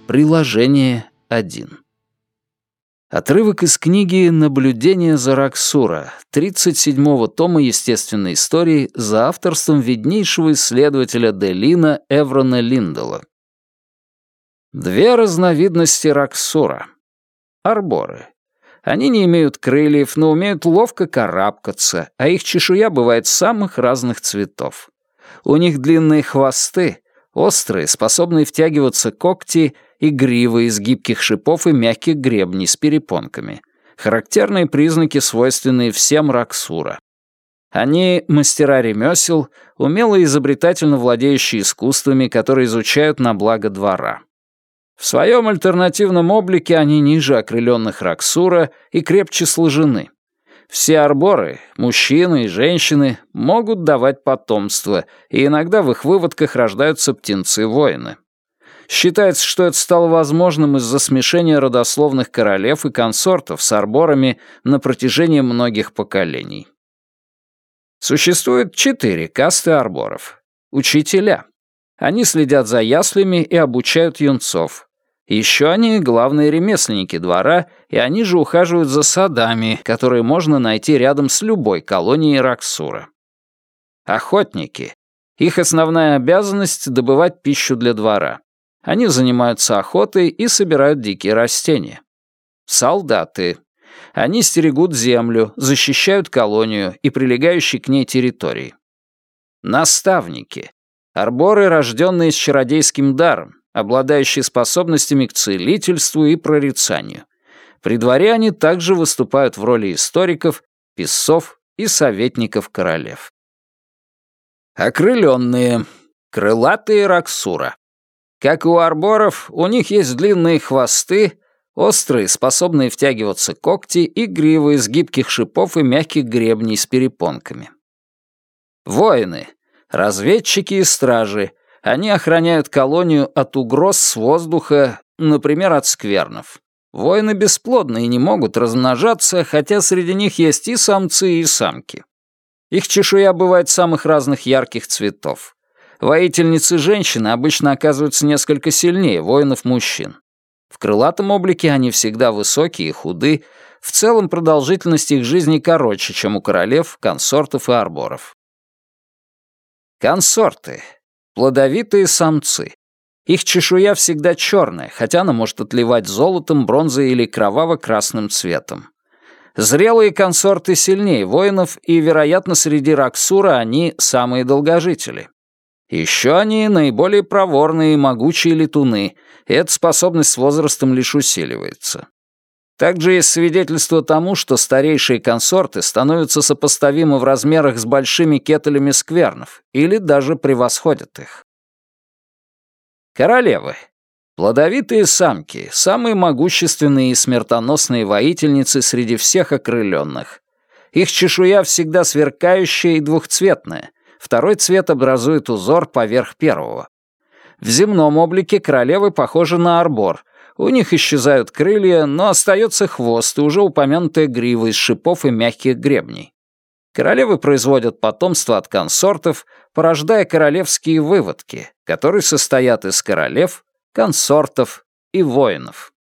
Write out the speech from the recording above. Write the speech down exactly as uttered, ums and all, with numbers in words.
Приложение один. Отрывок из книги «Наблюдение за Роксура» тридцать седьмого тома естественной истории за авторством виднейшего исследователя Делина Эврона Линдела. Две разновидности Роксура. Арборы. Они не имеют крыльев, но умеют ловко карабкаться, а их чешуя бывает самых разных цветов. У них длинные хвосты, острые, способные втягиваться когти и гривы из гибких шипов и мягких гребней с перепонками. Характерные признаки, свойственные всем Роксура. Они — мастера ремесел, умело и изобретательно владеющие искусствами, которые изучают на благо двора. В своем альтернативном облике они ниже окрыленных Роксура и крепче сложены. Все арборы, мужчины и женщины, могут давать потомство, и иногда в их выводках рождаются птенцы-воины. Считается, что это стало возможным из-за смешения родословных королев и консортов с арборами на протяжении многих поколений. Существует четыре касты арборов. Учителя. Они следят за яслями и обучают юнцов. Еще они — главные ремесленники двора, и они же ухаживают за садами, которые можно найти рядом с любой колонией Роксура. Охотники. Их основная обязанность — добывать пищу для двора. Они занимаются охотой и собирают дикие растения. Солдаты. Они стерегут землю, защищают колонию и прилегающие к ней территории. Наставники. Арборы, рожденные с чародейским даром, обладающие способностями к целительству и прорицанию. При дворе они также выступают в роли историков, писцов и советников королев. Окрыленные. Крылатые Роксура. Как и у арборов, у них есть длинные хвосты, острые, способные втягиваться когти и гривы из гибких шипов и мягких гребней с перепонками. Воины. Разведчики и стражи. Они охраняют колонию от угроз с воздуха, например, от сквернов. Воины бесплодны и не могут размножаться, хотя среди них есть и самцы, и самки. Их чешуя бывает самых разных ярких цветов. Воительницы-женщины обычно оказываются несколько сильнее воинов-мужчин. В крылатом облике они всегда высокие и худы, в целом продолжительность их жизни короче, чем у королев, консортов и арборов. Консорты. Плодовитые самцы. Их чешуя всегда черная, хотя она может отливать золотом, бронзой или кроваво-красным цветом. Зрелые консорты сильнее воинов, и, вероятно, среди Роксура они самые долгожители. Еще они наиболее проворные и могучие летуны, и эта способность с возрастом лишь усиливается. Также есть свидетельство тому, что старейшие консорты становятся сопоставимы в размерах с большими кеталями сквернов или даже превосходят их. Королевы. Плодовитые самки, самые могущественные и смертоносные воительницы среди всех окрыленных. Их чешуя всегда сверкающая и двухцветная, второй цвет образует узор поверх первого. В земном облике королевы похожи на арбор. У них исчезают крылья, но остается хвост и уже упомянутая грива из шипов и мягких гребней. Королевы производят потомство от консортов, порождая королевские выводки, которые состоят из королев, консортов и воинов.